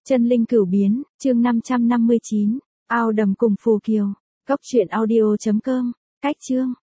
Chân linh cửu biến, chương 559, ao đầm cùng phù kiều. Cốc truyện audio.com, cách chương.